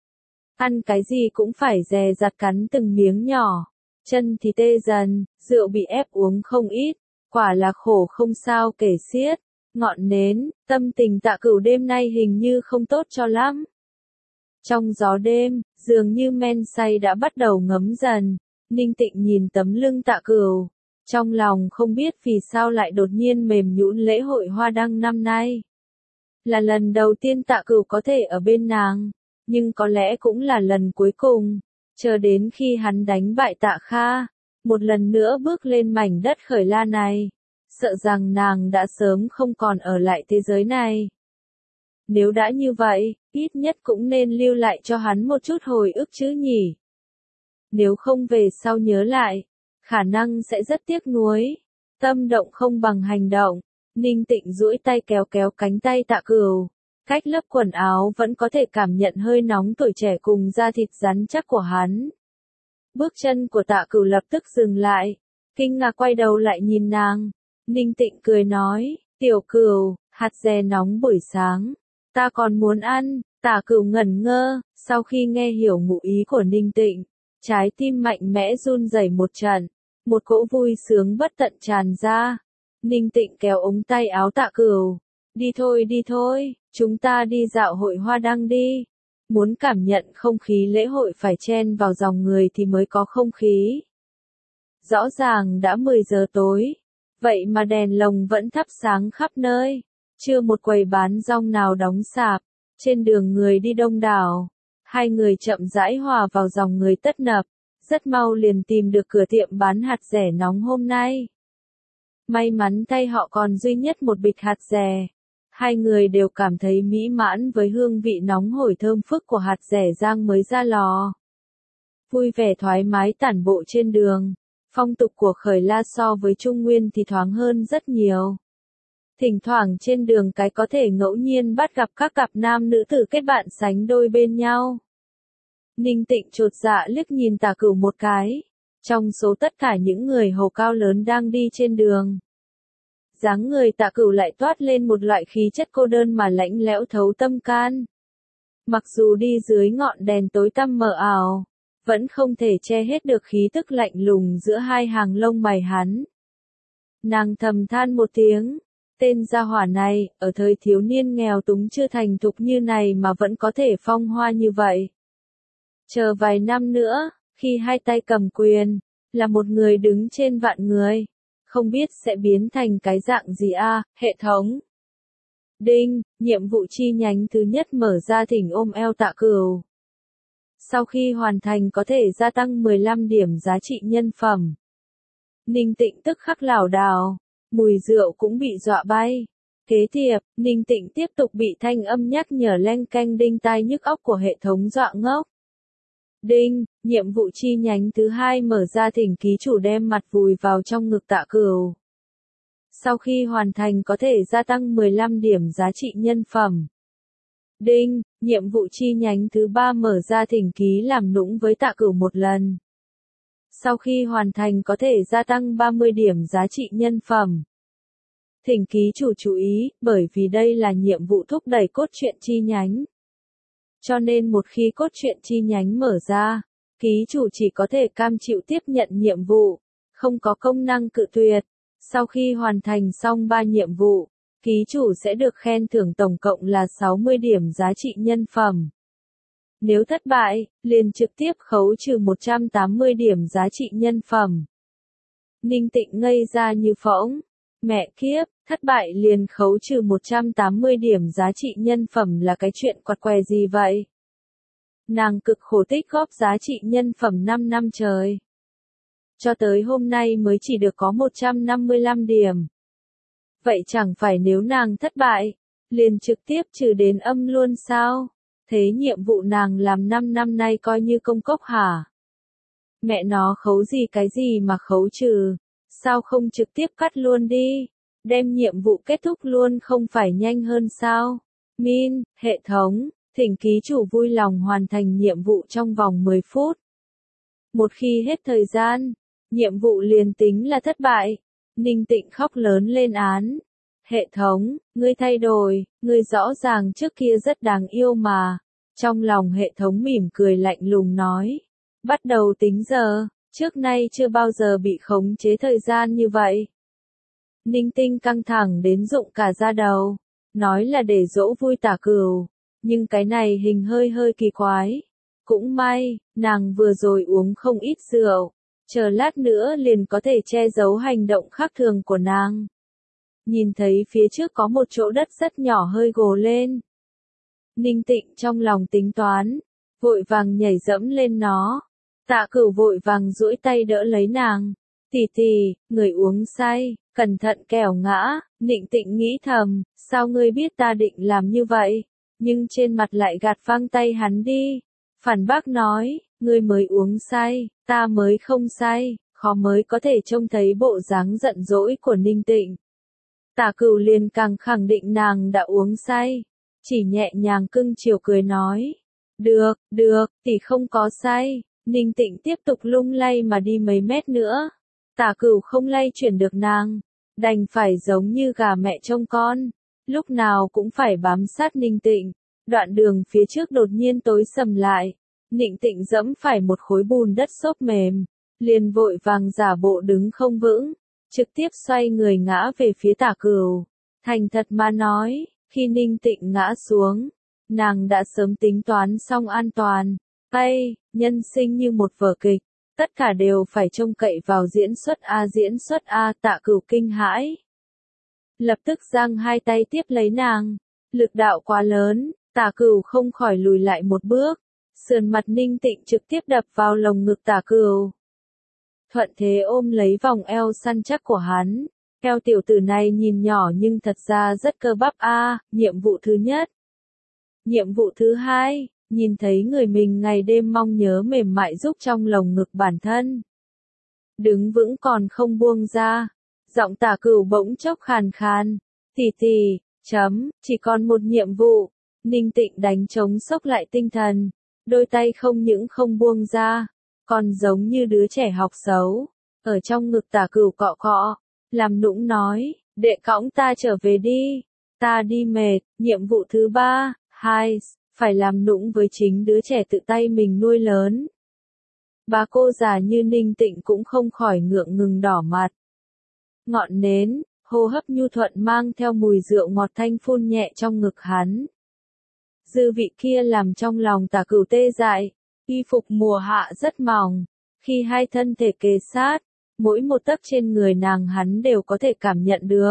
Ăn cái gì cũng phải dè dặt cắn từng miếng nhỏ, chân thì tê dần, rượu bị ép uống không ít, quả là khổ không sao kể xiết. Ngọn nến, tâm tình Tạ Cửu đêm nay hình như không tốt cho lắm. Trong gió đêm, dường như men say đã bắt đầu ngấm dần. Ninh Tịnh nhìn tấm lưng Tạ Cửu, trong lòng không biết vì sao lại đột nhiên mềm nhũn. Lễ hội hoa đăng năm nay là lần đầu tiên Tạ Cửu có thể ở bên nàng, nhưng có lẽ cũng là lần cuối cùng, chờ đến khi hắn đánh bại Tạ Kha, một lần nữa bước lên mảnh đất khởi la này, sợ rằng nàng đã sớm không còn ở lại thế giới này. Nếu đã như vậy, ít nhất cũng nên lưu lại cho hắn một chút hồi ức chứ nhỉ. Nếu không về sau nhớ lại, khả năng sẽ rất tiếc nuối. Tâm động không bằng hành động. Ninh Tịnh duỗi tay kéo kéo cánh tay Tạ Cửu, cách lớp quần áo vẫn có thể cảm nhận hơi nóng tuổi trẻ cùng da thịt rắn chắc của hắn. Bước chân của Tạ Cửu lập tức dừng lại, kinh ngạc quay đầu lại nhìn nàng. Ninh Tịnh cười nói, tiểu Cửu, hạt dẻ nóng buổi sáng, ta còn muốn ăn. Tạ Cửu ngẩn ngơ, sau khi nghe hiểu ngụ ý của Ninh Tịnh, trái tim mạnh mẽ run rẩy một trận, một cỗ vui sướng bất tận tràn ra. Ninh Tịnh kéo ống tay áo Tạ Cửu, đi thôi đi thôi, chúng ta đi dạo hội hoa đăng đi. Muốn cảm nhận không khí lễ hội phải chen vào dòng người thì mới có không khí. Rõ ràng đã mười giờ tối, vậy mà đèn lồng vẫn thắp sáng khắp nơi, chưa một quầy bán rong nào đóng sạp, trên đường người đi đông đảo. Hai người chậm rãi hòa vào dòng người tấp nập, rất mau liền tìm được cửa tiệm bán hạt dẻ nóng hôm nay. May mắn thay họ còn duy nhất một bịch hạt dẻ. Hai người đều cảm thấy mỹ mãn với hương vị nóng hổi thơm phức của hạt dẻ rang mới ra lò. Vui vẻ thoải mái tản bộ trên đường, phong tục của Khởi La so với Trung Nguyên thì thoáng hơn rất nhiều. Thỉnh thoảng trên đường cái có thể ngẫu nhiên bắt gặp các cặp nam nữ tử kết bạn sánh đôi bên nhau. Ninh Tịnh chột dạ liếc nhìn Tạ Cửu một cái, trong số tất cả những người hầu cao lớn đang đi trên đường, dáng người Tạ Cửu lại toát lên một loại khí chất cô đơn mà lạnh lẽo thấu tâm can. Mặc dù đi dưới ngọn đèn tối tăm mờ ảo, vẫn không thể che hết được khí tức lạnh lùng giữa hai hàng lông mày hắn. Nàng thầm than một tiếng, tên gia hỏa này, ở thời thiếu niên nghèo túng chưa thành thục như này mà vẫn có thể phong hoa như vậy. Chờ vài năm nữa, khi hai tay cầm quyền, là một người đứng trên vạn người, không biết sẽ biến thành cái dạng gì a. À, hệ thống. Đinh, nhiệm vụ chi nhánh thứ nhất mở ra thỉnh ôm eo Tạ Cửu. Sau khi hoàn thành có thể gia tăng mười lăm điểm giá trị nhân phẩm. Ninh Tịnh tức khắc lảo đảo, mùi rượu cũng bị dọa bay. Kế tiếp, Ninh Tịnh tiếp tục bị thanh âm nhắc nhở leng keng đinh tai nhức óc của hệ thống dọa ngốc. Đinh, nhiệm vụ chi nhánh thứ hai mở ra thỉnh ký chủ đem mặt vùi vào trong ngực Tạ Cửu. Sau khi hoàn thành có thể gia tăng mười lăm điểm giá trị nhân phẩm. Đinh, nhiệm vụ chi nhánh thứ ba mở ra thỉnh ký làm nũng với Tạ Cửu một lần. Sau khi hoàn thành có thể gia tăng ba mươi điểm giá trị nhân phẩm. Thỉnh ký chủ chú ý, bởi vì đây là nhiệm vụ thúc đẩy cốt truyện chi nhánh. Cho nên một khi cốt truyện chi nhánh mở ra, ký chủ chỉ có thể cam chịu tiếp nhận nhiệm vụ, không có công năng cự tuyệt. Sau khi hoàn thành xong ba nhiệm vụ, ký chủ sẽ được khen thưởng tổng cộng là sáu mươi điểm giá trị nhân phẩm. Nếu thất bại, liền trực tiếp khấu trừ một trăm tám mươi điểm giá trị nhân phẩm. Ninh Tịnh ngây ra như phỗng. Mẹ kiếp, thất bại liền khấu trừ một trăm tám mươi điểm giá trị nhân phẩm là cái chuyện quặt què gì vậy? Nàng cực khổ tích góp giá trị nhân phẩm năm năm trời. Cho tới hôm nay mới chỉ được có một trăm năm mươi lăm điểm. Vậy chẳng phải nếu nàng thất bại, liền trực tiếp trừ đến âm luôn sao? Thế nhiệm vụ nàng làm năm năm nay coi như công cốc hả? Mẹ nó khấu gì cái gì mà khấu trừ, sao không trực tiếp cắt luôn đi, đem nhiệm vụ kết thúc luôn không phải nhanh hơn sao? Min, hệ thống, thỉnh ký chủ vui lòng hoàn thành nhiệm vụ trong vòng mười phút. Một khi hết thời gian, nhiệm vụ liền tính là thất bại. Ninh Tịnh khóc lớn lên án. Hệ thống, ngươi thay đổi, ngươi rõ ràng trước kia rất đáng yêu mà. Trong lòng hệ thống mỉm cười lạnh lùng nói. Bắt đầu tính giờ, trước nay chưa bao giờ bị khống chế thời gian như vậy. Ninh Tinh căng thẳng đến rụng cả da đầu. Nói là để dỗ vui Tả Cửu, nhưng cái này hình hơi hơi kỳ quái. Cũng may, nàng vừa rồi uống không ít rượu, chờ lát nữa liền có thể che giấu hành động khác thường của nàng. Nhìn thấy phía trước có một chỗ đất rất nhỏ hơi gồ lên. Ninh Tịnh trong lòng tính toán, vội vàng nhảy dẫm lên nó. Tạ Cửu vội vàng duỗi tay đỡ lấy nàng. Tỷ tỷ, người uống say, cẩn thận kẻo ngã. Ninh Tịnh nghĩ thầm, sao ngươi biết ta định làm như vậy? Nhưng trên mặt lại gạt phăng tay hắn đi. Phản bác nói, ngươi mới uống say, ta mới không say, khó mới có thể trông thấy bộ dáng giận dỗi của Ninh Tịnh. Tả Cửu liền càng khẳng định nàng đã uống say, chỉ nhẹ nhàng cưng chiều cười nói. Được, được, tỷ không có say. Ninh Tịnh tiếp tục lung lay mà đi mấy mét nữa. Tả Cửu không lay chuyển được nàng, đành phải giống như gà mẹ trông con, lúc nào cũng phải bám sát Ninh Tịnh. Đoạn đường phía trước đột nhiên tối sầm lại, Ninh Tịnh dẫm phải một khối bùn đất xốp mềm, liền vội vàng giả bộ đứng không vững, trực tiếp xoay người ngã về phía Tả Cửu. Thành thật mà nói, khi Ninh Tịnh ngã xuống, nàng đã sớm tính toán xong an toàn. Ây, nhân sinh như một vở kịch, tất cả đều phải trông cậy vào diễn xuất A diễn xuất A. Tạ Cửu kinh hãi, lập tức giang hai tay tiếp lấy nàng, lực đạo quá lớn, Tả Cửu không khỏi lùi lại một bước, sườn mặt Ninh Tịnh trực tiếp đập vào lồng ngực Tả Cửu. Thuận thế ôm lấy vòng eo săn chắc của hắn, eo tiểu tử này nhìn nhỏ nhưng thật ra rất cơ bắp a. Nhiệm vụ thứ nhất. Nhiệm vụ thứ hai, nhìn thấy người mình ngày đêm mong nhớ mềm mại giúp trong lồng ngực bản thân. Đứng vững còn không buông ra, giọng Tả Cửu bỗng chốc khàn khàn, tỷ tỷ, chấm, chỉ còn một nhiệm vụ. Ninh Tịnh đánh trống sốc lại tinh thần, đôi tay không những không buông ra, còn giống như đứa trẻ học xấu, ở trong ngực Tả Cửu cọ cọ, làm nũng nói, đệ cõng ta trở về đi, ta đi mệt. Nhiệm vụ thứ ba, hai, phải làm nũng với chính đứa trẻ tự tay mình nuôi lớn. Bà cô già như Ninh Tịnh cũng không khỏi ngượng ngừng đỏ mặt. Ngọn nến, hô hấp nhu thuận mang theo mùi rượu ngọt thanh phun nhẹ trong ngực hắn. Dư vị kia làm trong lòng Tả Cửu tê dại, y phục mùa hạ rất mỏng, khi hai thân thể kề sát, mỗi một tấc trên người nàng hắn đều có thể cảm nhận được.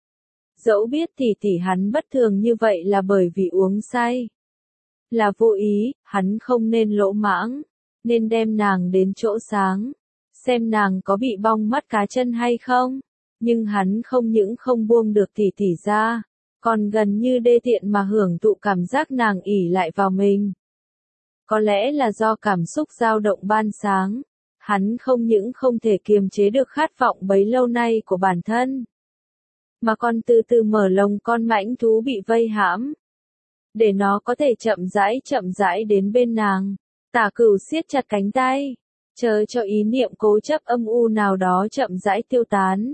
Dẫu biết tỷ tỷ hắn bất thường như vậy là bởi vì uống say, là vô ý, hắn không nên lỗ mãng, nên đem nàng đến chỗ sáng, xem nàng có bị bong mắt cá chân hay không. Nhưng hắn không những không buông được tỷ tỷ ra, còn gần như đê tiện mà hưởng thụ cảm giác nàng ỷ lại vào mình. Có lẽ là do cảm xúc dao động ban sáng, hắn không những không thể kiềm chế được khát vọng bấy lâu nay của bản thân, mà còn từ từ mở lồng con mãnh thú bị vây hãm, để nó có thể chậm rãi chậm rãi đến bên nàng. Tả Cửu siết chặt cánh tay, chờ cho ý niệm cố chấp âm u nào đó chậm rãi tiêu tán.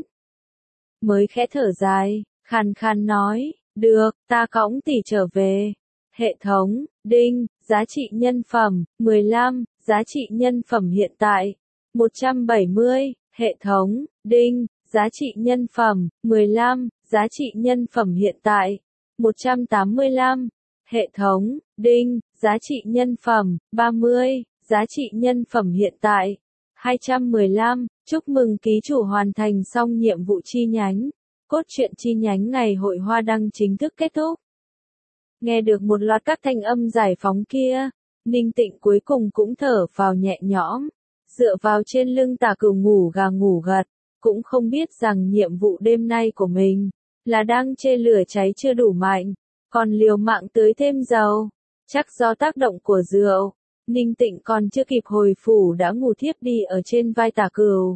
Mới khẽ thở dài, khàn khàn nói, được, ta cõng tỷ trở về. Hệ thống, đinh, giá trị nhân phẩm, mười lăm, giá trị nhân phẩm hiện tại, một trăm bảy mươi, hệ thống, đinh, giá trị nhân phẩm, mười lăm, giá trị nhân phẩm hiện tại, một trăm tám mươi lăm, hệ thống, đinh, giá trị nhân phẩm, ba mươi, giá trị nhân phẩm hiện tại, hai trăm mười lăm, chúc mừng ký chủ hoàn thành xong nhiệm vụ chi nhánh. Cốt truyện chi nhánh ngày hội hoa đăng chính thức kết thúc. Nghe được một loạt các thanh âm giải phóng kia, Ninh Tịnh cuối cùng cũng thở phào nhẹ nhõm, dựa vào trên lưng Tả Cửu ngủ gà ngủ gật, cũng không biết rằng nhiệm vụ đêm nay của mình là đang chê lửa cháy chưa đủ mạnh, còn liều mạng tưới thêm dầu. Chắc do tác động của rượu, Ninh Tịnh còn chưa kịp hồi phủ đã ngủ thiếp đi ở trên vai Tả Cửu.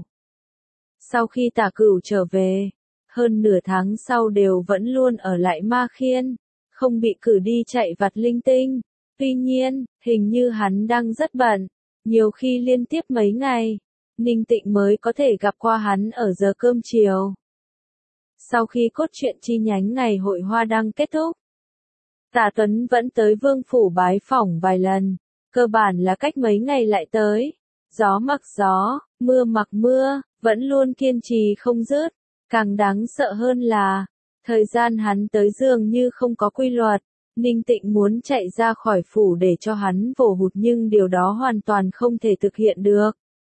Sau khi Tả Cửu trở về, hơn nửa tháng sau đều vẫn luôn ở lại Ma Khiên, không bị cử đi chạy vặt linh tinh. Tuy nhiên, hình như hắn đang rất bận, nhiều khi liên tiếp mấy ngày, Ninh Tịnh mới có thể gặp qua hắn ở giờ cơm chiều. Sau khi cốt truyện chi nhánh ngày hội hoa đăng kết thúc, Tả Tuấn vẫn tới Vương phủ bái phỏng vài lần, cơ bản là cách mấy ngày lại tới. Gió mặc gió, mưa mặc mưa, vẫn luôn kiên trì không dứt. Càng đáng sợ hơn là, thời gian hắn tới dường như không có quy luật. Ninh Tịnh muốn chạy ra khỏi phủ để cho hắn vồ hụt nhưng điều đó hoàn toàn không thể thực hiện được.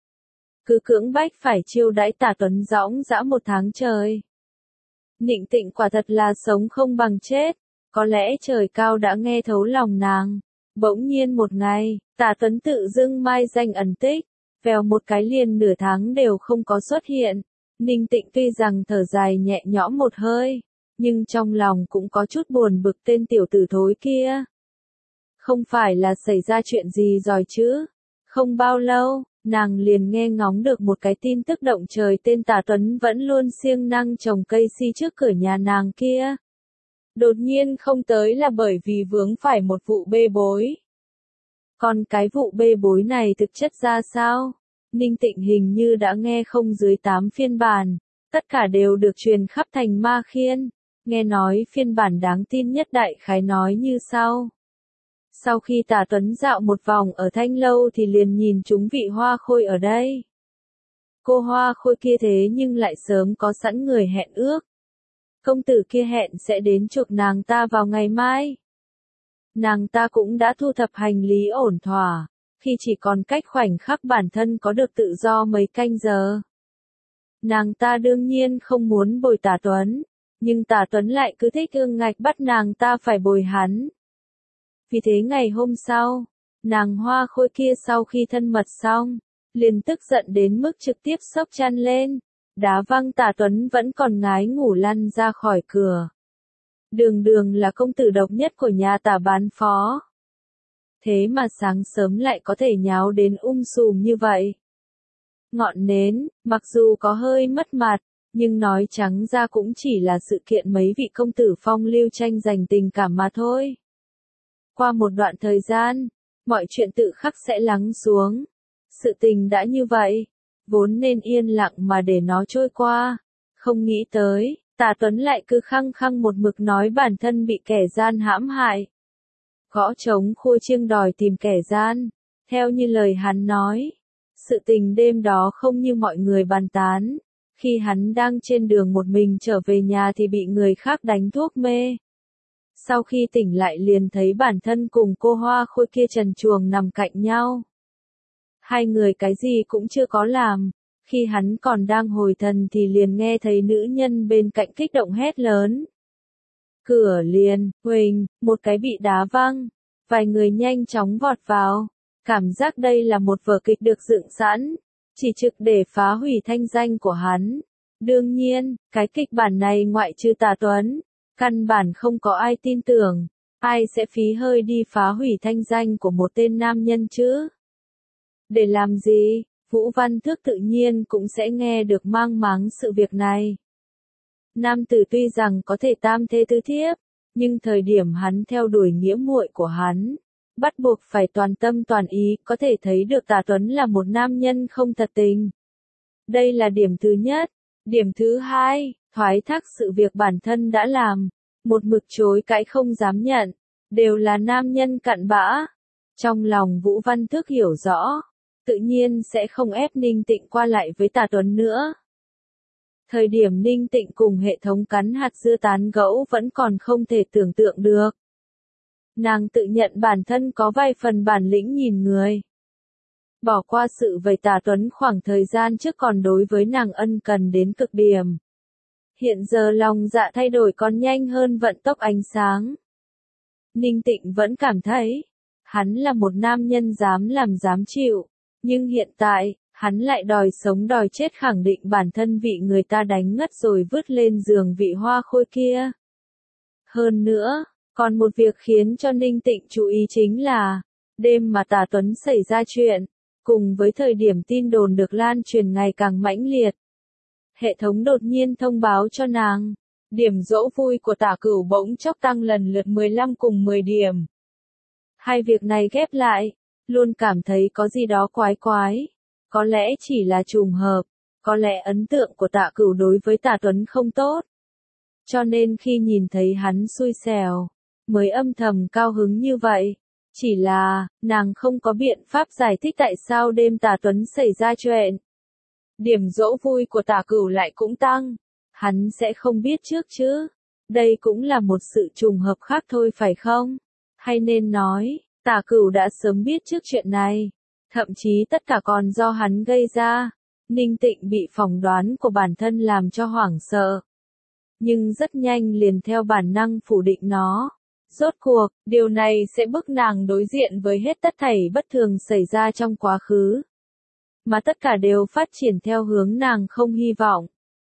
Cứ cưỡng bách phải chiêu đãi Tả Tuấn dõng dã một tháng trời. Ninh Tịnh quả thật là sống không bằng chết, có lẽ trời cao đã nghe thấu lòng nàng. Bỗng nhiên một ngày, Tả Tuấn tự dưng mai danh ẩn tích, vèo một cái liền nửa tháng đều không có xuất hiện. Ninh Tịnh tuy rằng thở dài nhẹ nhõm một hơi, nhưng trong lòng cũng có chút buồn bực tên tiểu tử thối kia. Không phải là xảy ra chuyện gì rồi chứ? Không bao lâu, nàng liền nghe ngóng được một cái tin tức động trời tên Tả Tuấn vẫn luôn siêng năng trồng cây si trước cửa nhà nàng kia. Đột nhiên không tới là bởi vì vướng phải một vụ bê bối. Còn cái vụ bê bối này thực chất ra sao? Ninh Tịnh hình như đã nghe không dưới tám phiên bản, tất cả đều được truyền khắp thành Ma Khiên. Nghe nói phiên bản đáng tin nhất đại khái nói như sau. Sau khi Tả Tuấn dạo một vòng ở Thanh Lâu thì liền nhìn chúng vị Hoa Khôi ở đây. Cô Hoa Khôi kia thế nhưng lại sớm có sẵn người hẹn ước. Công tử kia hẹn sẽ đến chuộc nàng ta vào ngày mai. Nàng ta cũng đã thu thập hành lý ổn thỏa, khi chỉ còn cách khoảnh khắc bản thân có được tự do mấy canh giờ. Nàng ta đương nhiên không muốn bồi Tả Tuấn, nhưng Tả Tuấn lại cứ thích ương ngạch bắt nàng ta phải bồi hắn. Vì thế ngày hôm sau, nàng Hoa Khôi kia sau khi thân mật xong, liền tức giận đến mức trực tiếp xốc chăn lên, đá văng Tả Tuấn vẫn còn ngái ngủ lăn ra khỏi cửa. Đường đường là công tử độc nhất của nhà Tả bán phó. Thế mà sáng sớm lại có thể nháo đến um sùm như vậy. Ngọn nến, mặc dù có hơi mất mặt, nhưng nói trắng ra cũng chỉ là sự kiện mấy vị công tử phong lưu tranh giành tình cảm mà thôi. Qua một đoạn thời gian, mọi chuyện tự khắc sẽ lắng xuống. Sự tình đã như vậy, vốn nên yên lặng mà để nó trôi qua. Không nghĩ tới, Tả Tuấn lại cứ khăng khăng một mực nói bản thân bị kẻ gian hãm hại. Gõ trống khua chiêng đòi tìm kẻ gian, theo như lời hắn nói. Sự tình đêm đó không như mọi người bàn tán. Khi hắn đang trên đường một mình trở về nhà thì bị người khác đánh thuốc mê. Sau khi tỉnh lại liền thấy bản thân cùng cô Hoa Khôi kia trần truồng nằm cạnh nhau. Hai người cái gì cũng chưa có làm. Khi hắn còn đang hồi thần thì liền nghe thấy nữ nhân bên cạnh kích động hét lớn. Cửa liền, huỳnh, một cái bị đá văng. Vài người nhanh chóng vọt vào. Cảm giác đây là một vở kịch được dựng sẵn, chỉ trực để phá hủy thanh danh của hắn. Đương nhiên, cái kịch bản này ngoại trừ Tả Tuấn, căn bản không có ai tin tưởng, ai sẽ phí hơi đi phá hủy thanh danh của một tên nam nhân chứ? Để làm gì? Vũ Văn Thước tự nhiên cũng sẽ nghe được mang máng sự việc này. Nam tử tuy rằng có thể tam thê tứ thiếp, nhưng thời điểm hắn theo đuổi nghĩa muội của hắn, bắt buộc phải toàn tâm toàn ý, có thể thấy được Tả Tuấn là một nam nhân không thật tình. Đây là điểm thứ nhất. Điểm thứ hai, thoái thác sự việc bản thân đã làm, một mực chối cãi không dám nhận, đều là nam nhân cặn bã. Trong lòng Vũ Văn Thước hiểu rõ, tự nhiên sẽ không ép Ninh Tịnh qua lại với Tả Tuấn nữa. Thời điểm Ninh Tịnh cùng hệ thống cắn hạt dưa tán gẫu vẫn còn không thể tưởng tượng được. Nàng tự nhận bản thân có vài phần bản lĩnh nhìn người. bỏ qua sự vầy Tả Tuấn khoảng thời gian trước còn đối với nàng ân cần đến cực điểm. Hiện giờ lòng dạ thay đổi còn nhanh hơn vận tốc ánh sáng. Ninh Tịnh vẫn cảm thấy, hắn là một nam nhân dám làm dám chịu, nhưng hiện tại, hắn lại đòi sống đòi chết khẳng định bản thân vị người ta đánh ngất rồi vứt lên giường vị hoa khôi kia. Hơn nữa, còn một việc khiến cho Ninh Tịnh chú ý chính là, đêm mà Tả Tuấn xảy ra chuyện, cùng với thời điểm tin đồn được lan truyền ngày càng mãnh liệt. Hệ thống đột nhiên thông báo cho nàng, điểm dỗ vui của Tả Cửu bỗng chốc tăng lần lượt mười lăm cùng mười điểm. Hai việc này ghép lại, luôn cảm thấy có gì đó quái quái. Có lẽ chỉ là trùng hợp, có lẽ ấn tượng của Tạ Cửu đối với Tả Tuấn không tốt. Cho nên khi nhìn thấy hắn xui xẻo, mới âm thầm cao hứng như vậy. Chỉ là, nàng không có biện pháp giải thích tại sao đêm Tả Tuấn xảy ra chuyện. Điểm dỗ vui của Tả Cửu lại cũng tăng. Hắn sẽ không biết trước chứ. Đây cũng là một sự trùng hợp khác thôi phải không? Hay nên nói, Tả Cửu đã sớm biết trước chuyện này. Thậm chí tất cả còn do hắn gây ra. Ninh Tịnh bị phỏng đoán của bản thân làm cho hoảng sợ. Nhưng rất nhanh liền theo bản năng phủ định nó. Rốt cuộc, điều này sẽ bức nàng đối diện với hết tất thảy bất thường xảy ra trong quá khứ. Mà tất cả đều phát triển theo hướng nàng không hy vọng.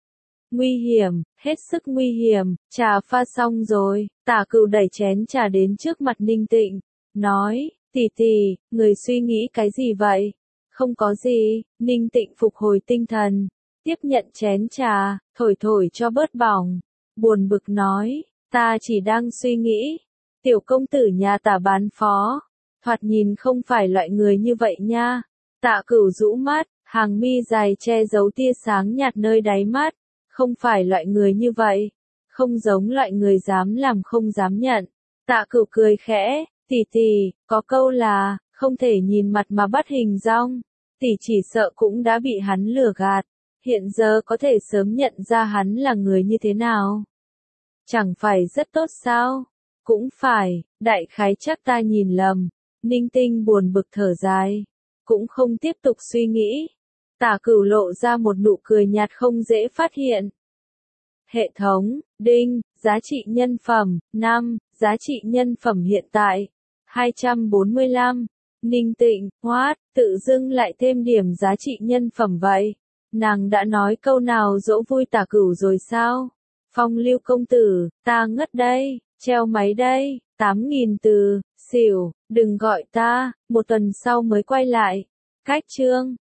Nguy hiểm, hết sức nguy hiểm, trà pha xong rồi, Tả Cửu đẩy chén trà đến trước mặt Ninh Tịnh, nói, tỷ tỷ, người suy nghĩ cái gì vậy? Không có gì, Ninh Tịnh phục hồi tinh thần, tiếp nhận chén trà, thổi thổi cho bớt bỏng, buồn bực nói, ta chỉ đang suy nghĩ, tiểu công tử nhà Tả bán phó, thoạt nhìn không phải loại người như vậy nha. Tạ Cửu rũ mắt, hàng mi dài che giấu tia sáng nhạt nơi đáy mắt, không phải loại người như vậy, không giống loại người dám làm không dám nhận. Tạ Cửu cười khẽ, tỷ tỷ, có câu là, không thể nhìn mặt mà bắt hình dong, tỷ chỉ sợ cũng đã bị hắn lừa gạt, hiện giờ có thể sớm nhận ra hắn là người như thế nào. Chẳng phải rất tốt sao? Cũng phải, đại khái chắc ta nhìn lầm. Ninh Tinh buồn bực thở dài, cũng không tiếp tục suy nghĩ. Tả Cửu lộ ra một nụ cười nhạt không dễ phát hiện. Hệ thống, đinh, giá trị nhân phẩm, năm, giá trị nhân phẩm hiện tại, hai trăm bốn mươi lăm. Ninh Tịnh, what, tự dưng lại thêm điểm giá trị nhân phẩm vậy? Nàng đã nói câu nào dỗ vui Tả Cửu rồi sao? Phong Lưu công tử, ta ngất đây, treo máy đây, tám nghìn từ, xỉu, đừng gọi ta, một tuần sau mới quay lại. Cách chương